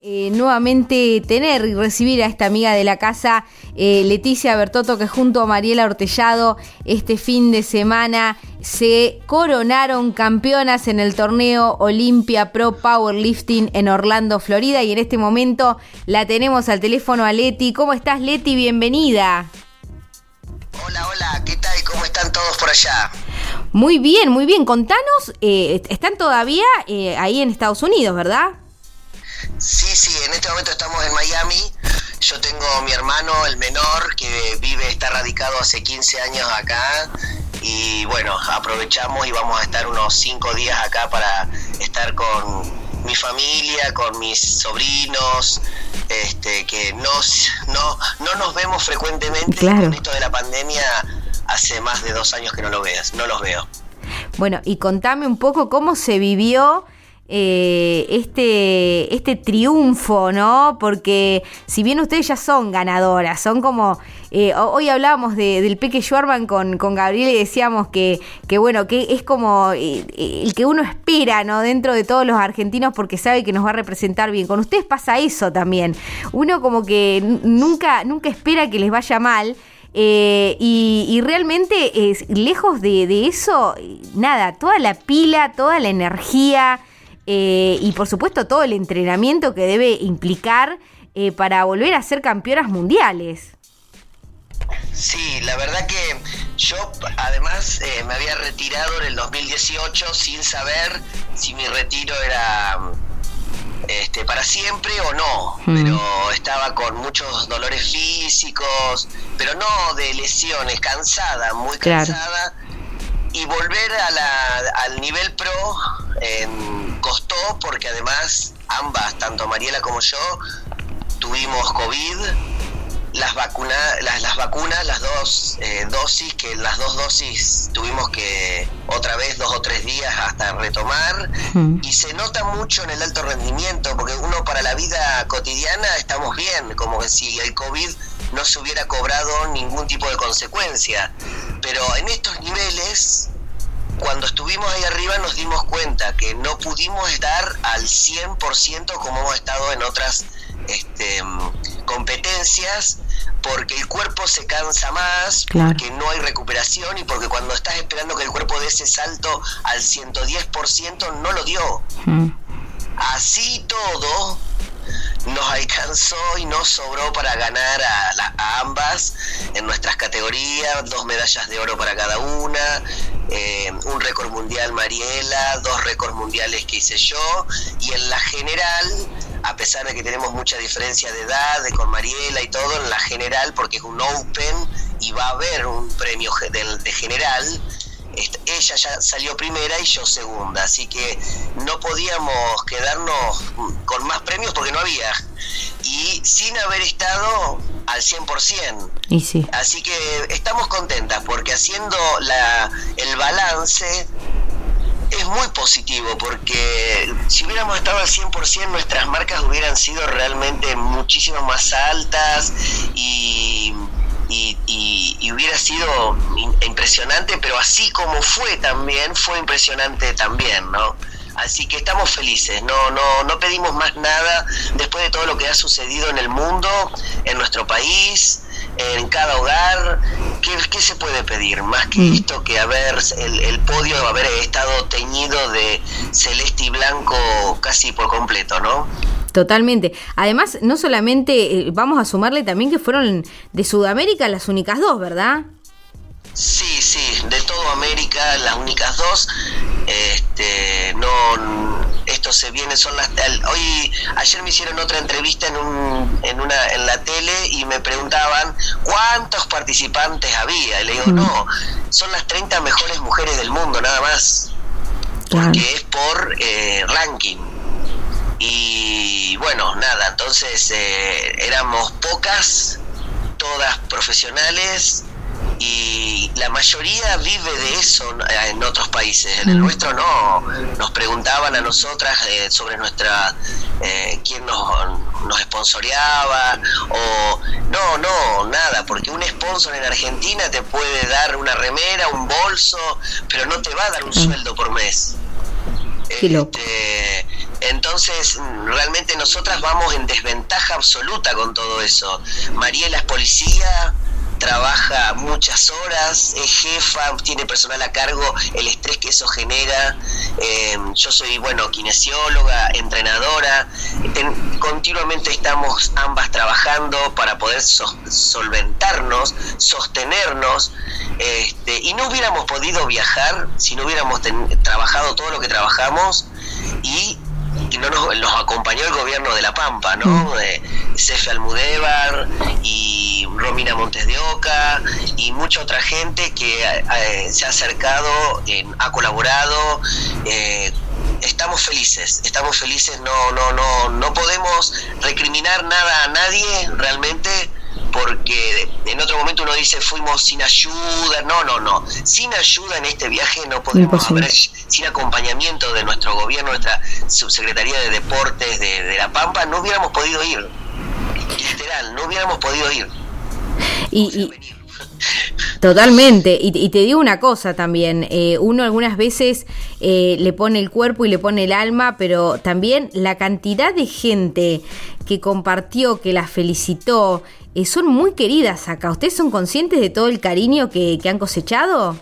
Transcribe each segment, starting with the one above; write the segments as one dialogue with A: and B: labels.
A: Nuevamente tener y recibir a esta amiga de la casa, Leticia Bertotto, que junto a Mariela Hortellado este fin de semana se coronaron campeonas en el torneo Olympia Pro Powerlifting en Orlando, Florida, y en este momento la tenemos al teléfono a Leti. ¿Cómo estás, Leti? Bienvenida.
B: Hola, ¿qué tal? ¿Cómo están todos por allá?
A: Muy bien, muy bien. Contanos, están todavía ahí en Estados Unidos, ¿verdad?
B: Sí, en este momento estamos en Miami. Yo tengo a mi hermano, el menor, que está radicado hace 15 años acá. Y bueno, aprovechamos y vamos a estar unos 5 días acá para estar con mi familia, con mis sobrinos, que no nos vemos frecuentemente.
A: Claro.
B: Con esto de la pandemia hace más de 2 años que no los veo.
A: Bueno, y contame un poco cómo se vivió este triunfo, ¿no? Porque si bien ustedes ya son ganadoras, son como hoy hablábamos del Peque Schwarman con Gabriel y decíamos que bueno, que es como el que uno espera, ¿no? Dentro de todos los argentinos, porque sabe que nos va a representar bien. Con ustedes pasa eso también. Uno como que nunca espera que les vaya mal. Y realmente lejos de eso, nada, toda la pila, toda la energía y por supuesto todo el entrenamiento que debe implicar para volver a ser campeonas mundiales.
B: Sí, la verdad que yo además me había retirado en el 2018 sin saber si mi retiro era para siempre o no, pero estaba con muchos dolores físicos, pero no de lesiones, cansada, muy cansada. Claro. Y volver al nivel pro costó, porque además ambas, tanto Mariela como yo, tuvimos COVID. Las vacunas, las dos dosis, que las 2 dosis tuvimos que otra vez 2 o 3 días hasta retomar, y se nota mucho en el alto rendimiento, porque uno para la vida cotidiana estamos bien, como que si el COVID no se hubiera cobrado ningún tipo de consecuencia, pero en estos niveles, cuando estuvimos ahí arriba nos dimos cuenta que no pudimos estar al 100% como hemos estado en otras competencias, porque el cuerpo se cansa más, claro, porque no hay recuperación y porque cuando estás esperando que el cuerpo dé ese salto al 110% no lo dio. Así todo nos alcanzó y nos sobró para ganar a ambas en nuestras categorías, 2 medallas de oro para cada una, un récord mundial Mariela, 2 récords mundiales que hice yo, y en la general, a pesar de que tenemos mucha diferencia de edad con Mariela y todo, en la general, porque es un Open y va a haber un premio de general, ella ya salió primera y yo segunda, así que no podíamos quedarnos con más premios porque no había, y sin haber estado al 100%.
A: Y sí.
B: Así que estamos contentas porque haciendo el balance es muy positivo, porque si hubiéramos estado al 100% nuestras marcas hubieran sido realmente muchísimo más altas y hubiera sido impresionante, pero así como fue impresionante también, ¿no? Así que estamos felices, no pedimos más nada después de todo lo que ha sucedido en el mundo, en nuestro país, en cada hogar. ¿Qué se puede pedir? Más que esto, que el podio haber estado teñido de celeste y blanco casi por completo, ¿no?
A: Totalmente. Además, no solamente, vamos a sumarle también que fueron de Sudamérica las únicas 2, ¿verdad?
B: Sí, de toda América las únicas 2. Esto se viene, ayer me hicieron otra entrevista en la tele y me preguntaban cuántos participantes había, y le digo, no, son las 30 mejores mujeres del mundo, nada más, porque es por ranking. Y bueno, nada, entonces éramos pocas, todas profesionales, y la mayoría vive de eso en otros países. En el nuestro no. Nos preguntaban a nosotras sobre nuestra quién nos sponsoreaba, o no, nada, porque un sponsor en Argentina te puede dar una remera, un bolso, pero no te va a dar un sueldo por mes. Entonces, realmente nosotras vamos en desventaja absoluta con todo eso. Mariela es policía, trabaja muchas horas, es jefa, tiene personal a cargo, el estrés que eso genera. Yo soy, kinesióloga, entrenadora. Continuamente estamos ambas trabajando para poder solventarnos, sostenernos. Y no hubiéramos podido viajar si no hubiéramos trabajado todo lo que trabajamos y no nos acompañó el gobierno de La Pampa, ¿no? Cefe Almudévar y Romina Montes de Oca y mucha otra gente que se ha acercado, ha colaborado. Estamos felices, no podemos recriminar nada a nadie realmente, porque en otro momento uno dice fuimos sin ayuda. No, sin ayuda en este viaje no podemos haber, sin acompañamiento de nuestro gobierno, nuestra subsecretaría de Deportes de La Pampa, no hubiéramos podido ir, literal, no hubiéramos podido ir.
A: Totalmente, y te digo una cosa también, uno algunas veces le pone el cuerpo y le pone el alma, pero también la cantidad de gente que compartió, que la felicitó, son muy queridas acá. ¿Ustedes son conscientes de todo el cariño que han cosechado?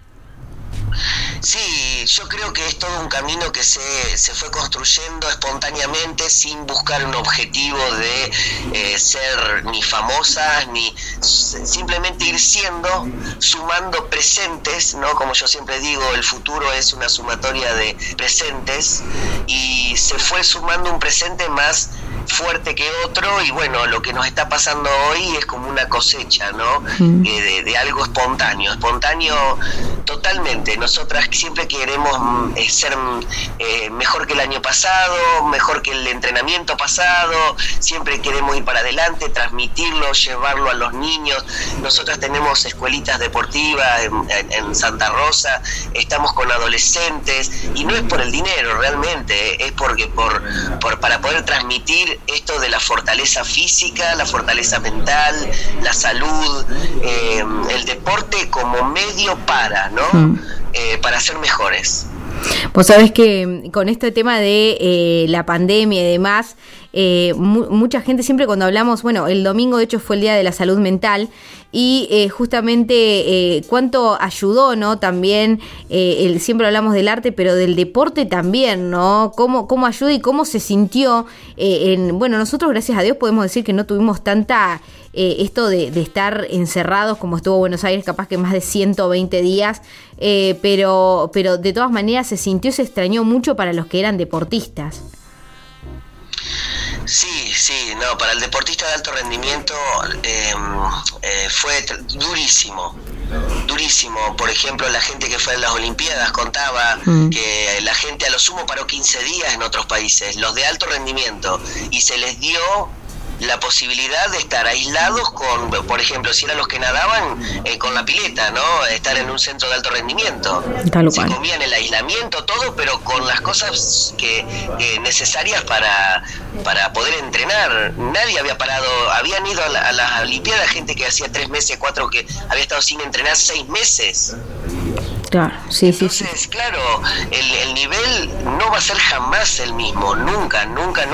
B: Sí, yo creo que es todo un camino que se fue construyendo espontáneamente, sin buscar un objetivo de ser ni famosas, ni simplemente ir siendo, sumando presentes, ¿no? Como yo siempre digo, el futuro es una sumatoria de presentes, y se fue sumando un presente más fuerte que otro, y lo que nos está pasando hoy es como una cosecha, ¿no? De algo espontáneo totalmente. Nosotras siempre queremos ser mejor que el año pasado, mejor que el entrenamiento pasado, siempre queremos ir para adelante, transmitirlo, llevarlo a los niños. Nosotras tenemos escuelitas deportivas en Santa Rosa, estamos con adolescentes, y no es por el dinero realmente, es porque para poder transmitir esto de la fortaleza física, la fortaleza mental, la salud, el deporte como medio para, ¿no? Para ser mejores.
A: Vos sabés que con este tema de la pandemia y demás, mucha gente siempre cuando hablamos, el domingo de hecho fue el Día de la Salud Mental, y justamente cuánto ayudó, ¿no? También siempre hablamos del arte, pero del deporte también, ¿no? Cómo ayuda y cómo se sintió. Nosotros gracias a Dios podemos decir que no tuvimos tanta esto de estar encerrados como estuvo Buenos Aires, capaz que más de 120 días, pero de todas maneras se sintió, se extrañó mucho para los que eran deportistas.
B: Sí, para el deportista de alto rendimiento fue durísimo. Por ejemplo, la gente que fue a las Olimpiadas contaba que la gente a lo sumo paró 15 días en otros países, los de alto rendimiento, y se les dio la posibilidad de estar aislados con, por ejemplo, si eran los que nadaban, con la pileta, ¿no? Estar en un centro de alto rendimiento. Se comían el aislamiento, todo, pero con las cosas que necesarias para poder entrenar. Nadie había parado, habían ido a las Olimpiadas gente que hacía 3 meses, 4, que había estado sin entrenar 6 meses.
A: Claro, sí.
B: Entonces, claro, el nivel no va a ser jamás el mismo, nunca.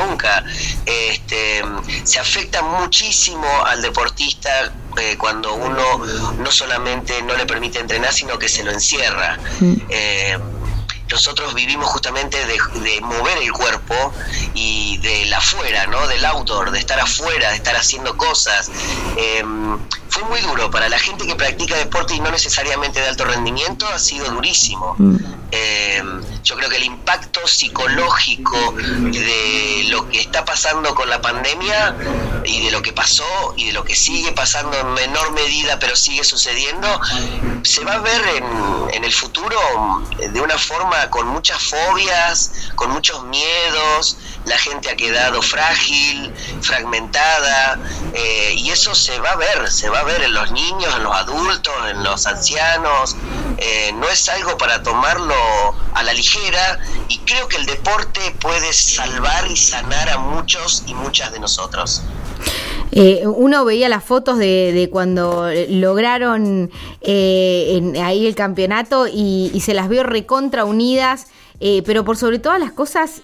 B: Se afecta muchísimo al deportista cuando uno no solamente no le permite entrenar, sino que se lo encierra. Nosotros vivimos justamente de mover el cuerpo y del afuera, ¿no? Del outdoor, de estar afuera, de estar haciendo cosas. Fue muy duro para la gente que practica deporte y no necesariamente de alto rendimiento, ha sido durísimo. Yo creo que el impacto psicológico de lo que está pasando con la pandemia y de lo que pasó y de lo que sigue pasando en menor medida, pero sigue sucediendo, se va a ver en el futuro de una forma con muchas fobias, con muchos miedos. La gente ha quedado frágil, fragmentada, y eso se va a ver en los niños, en los adultos, en los ancianos. No es algo para tomarlo a la ligera, y creo que el deporte puede salvar y sanar a muchos y muchas de nosotros.
A: Uno veía las fotos de cuando lograron ahí el campeonato y se las vio recontra unidas. pero por sobre todas las cosas,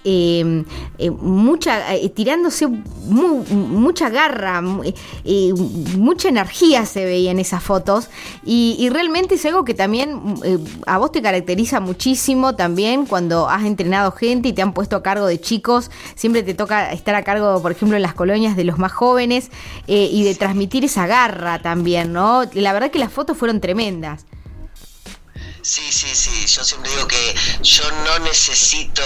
A: tirándose mucha garra, mucha energía se veía en esas fotos, y realmente es algo que también a vos te caracteriza muchísimo también cuando has entrenado gente y te han puesto a cargo de chicos. Siempre te toca estar a cargo, por ejemplo, en las colonias de los más jóvenes, y de transmitir esa garra también, ¿no? La verdad que las fotos fueron tremendas.
B: Sí, yo siempre digo que yo no necesito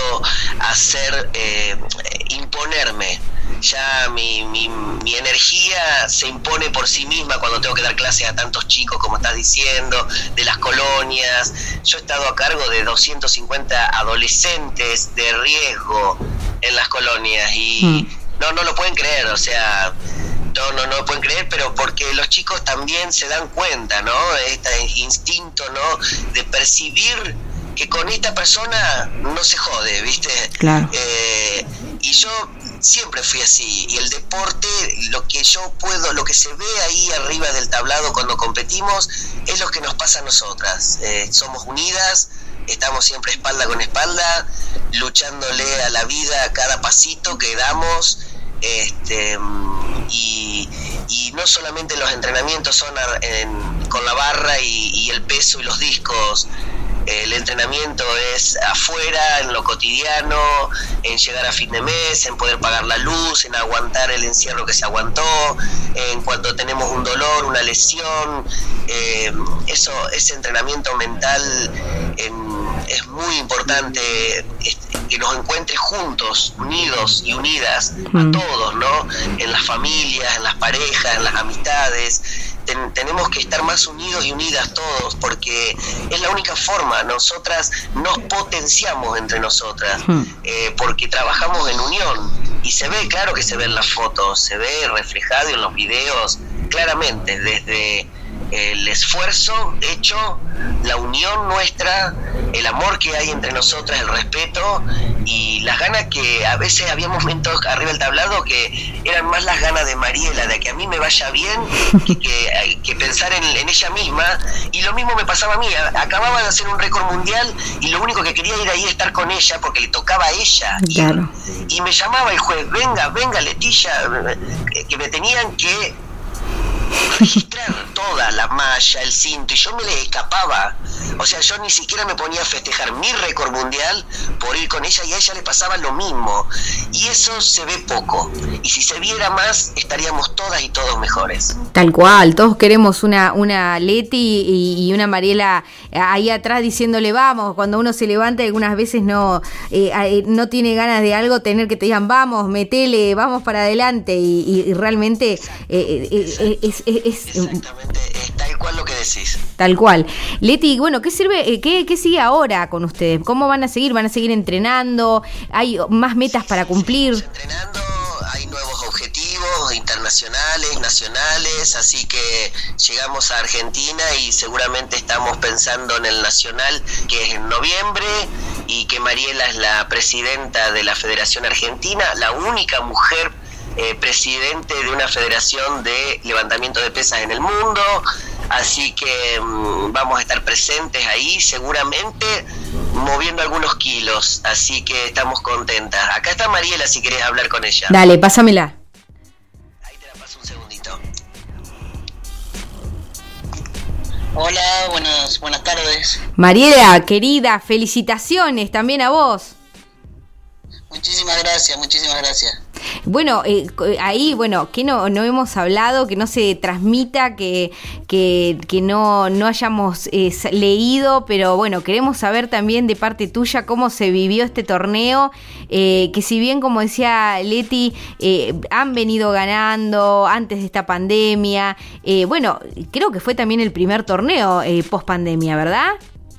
B: imponerme. Ya mi energía se impone por sí misma cuando tengo que dar clases a tantos chicos, como estás diciendo, de las colonias. Yo he estado a cargo de 250 adolescentes de riesgo en las colonias y no lo pueden creer, o sea... No lo pueden creer, pero porque los chicos también se dan cuenta, ¿no? Este instinto, ¿no? De percibir que con esta persona no se jode, ¿viste?
A: Claro.
B: Y yo siempre fui así, y el deporte, lo que se ve ahí arriba del tablado cuando competimos, es lo que nos pasa a nosotras. Somos unidas, estamos siempre espalda con espalda, luchándole a la vida a cada pasito que damos. Y no solamente los entrenamientos son con la barra y el peso y los discos. El entrenamiento es afuera, en lo cotidiano, en llegar a fin de mes, en poder pagar la luz, en aguantar el encierro que se aguantó, en cuanto tenemos un dolor, una lesión. Ese entrenamiento mental es muy importante, que nos encuentre juntos, unidos y unidas a todos, ¿no? En las familias, en las parejas, en las amistades. Tenemos que estar más unidos y unidas todos, porque es la única forma. Nosotras nos potenciamos entre nosotras, porque trabajamos en unión, y se ve, claro que se ve en las fotos, se ve reflejado en los videos claramente, desde el esfuerzo hecho, la unión nuestra, el amor que hay entre nosotras, el respeto y las ganas, que a veces había momentos arriba del tablado que eran más las ganas de Mariela, de que a mí me vaya bien, que pensar en ella misma. Y lo mismo me pasaba a mí. Acababa de hacer un récord mundial y lo único que quería ir ahí a estar con ella, porque le tocaba a ella.
A: Claro.
B: Y me llamaba el juez: venga Leticia, que me tenían que registrar toda la malla, el cinto, y yo me le escapaba. O sea, yo ni siquiera me ponía a festejar mi récord mundial por ir con ella, y a ella le pasaba lo mismo. Y eso se ve poco, y si se viera más, estaríamos todas y todos mejores.
A: Tal cual, todos queremos una Leti y una Mariela ahí atrás diciéndole vamos. Cuando uno se levanta, algunas veces no tiene ganas de algo, tener que te digan vamos, metele, vamos para adelante, y realmente
B: exactamente, es tal cual lo que decís.
A: Tal cual. Leti, bueno, ¿qué sirve? ¿Qué sigue ahora con ustedes? ¿Cómo van a seguir? ¿Van a seguir entrenando? ¿Hay más metas para cumplir?
B: Entrenando, hay nuevos objetivos internacionales, nacionales, así que llegamos a Argentina y seguramente estamos pensando en el nacional, que es en noviembre, y que Mariela es la presidenta de la Federación Argentina, la única mujer presidente de una federación de levantamiento de pesas en el mundo, así que vamos a estar presentes ahí seguramente, moviendo algunos kilos, así que estamos contentas. Acá está Mariela, si querés hablar con ella.
A: Dale, pásamela.
B: Ahí te la paso un segundito.
C: Hola, buenas tardes.
A: Mariela, querida, felicitaciones también a vos.
C: Muchísimas gracias.
A: Bueno, ahí, que no hemos hablado, que no se transmita, que no hayamos leído, pero bueno, queremos saber también de parte tuya cómo se vivió este torneo, que si bien, como decía Leti, han venido ganando antes de esta pandemia, creo que fue también el primer torneo post pandemia, ¿verdad?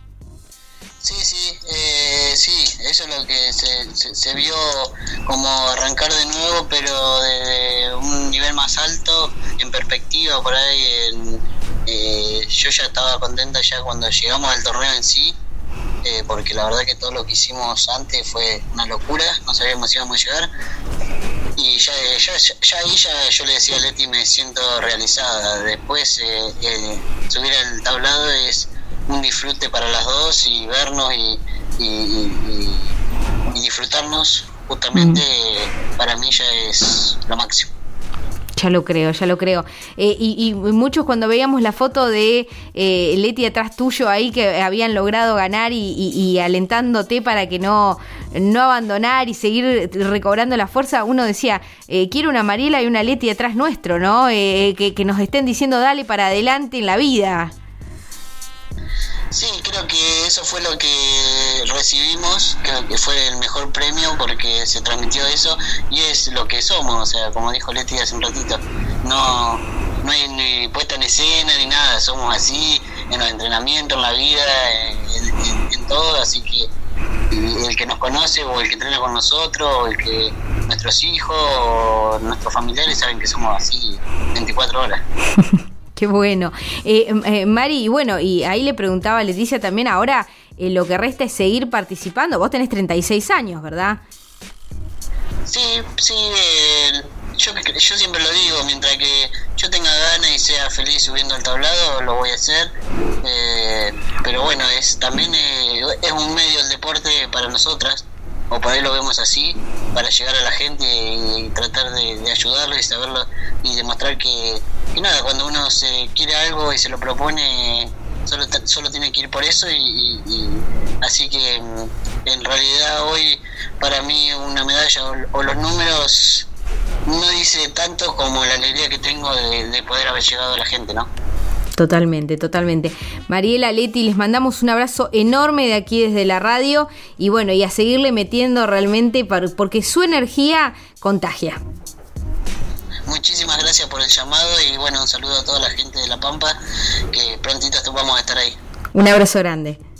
C: Sí, eso es lo que se vio, como arrancar de nuevo, pero de un nivel más alto, en perspectiva. Por ahí yo ya estaba contenta ya cuando llegamos al torneo en sí, porque la verdad que todo lo que hicimos antes fue una locura, no sabíamos si íbamos a llegar, y ya ahí yo le decía a Leti, me siento realizada. Después subir al tablado es un disfrute para las dos, y vernos y disfrutarnos, justamente para mí ya es lo máximo.
A: Ya lo creo, ya lo creo. Y muchos cuando veíamos la foto de Leti atrás tuyo ahí que habían logrado ganar y alentándote para que no abandonar y seguir recobrando la fuerza, uno decía, quiero una Mariela y una Leti atrás nuestro, ¿no? Que nos estén diciendo dale para adelante en la vida.
C: Sí, creo que eso fue lo que recibimos, creo que fue el mejor premio porque se transmitió eso y es lo que somos, o sea, como dijo Leti hace un ratito, no hay ni puesta en escena ni nada, somos así en los entrenamientos, en la vida, en todo, así que el que nos conoce o el que entrena con nosotros, o el que nuestros hijos o nuestros familiares saben que somos así 24 horas.
A: Qué bueno. Mari, y bueno, y ahí le preguntaba a Leticia también, ahora lo que resta es seguir participando. Vos tenés 36 años, ¿verdad?
C: Sí, yo siempre lo digo, mientras que yo tenga ganas y sea feliz subiendo al tablado, lo voy a hacer. Pero bueno, también es un medio el deporte para nosotras, o por ahí lo vemos así, para llegar a la gente y tratar de ayudarlos y saberlo y demostrar que nada, cuando uno se quiere algo y se lo propone, solo tiene que ir por eso y así que en realidad hoy para mí una medalla o los números no dice tanto como la alegría que tengo de poder haber llegado a la gente, ¿no?
A: Totalmente, totalmente. Mariela, Leti, les mandamos un abrazo enorme de aquí desde la radio y bueno, y a seguirle metiendo realmente porque su energía contagia.
C: Muchísimas gracias por el llamado y bueno, un saludo a toda la gente de La Pampa, que prontito vamos a estar ahí.
A: Un abrazo grande.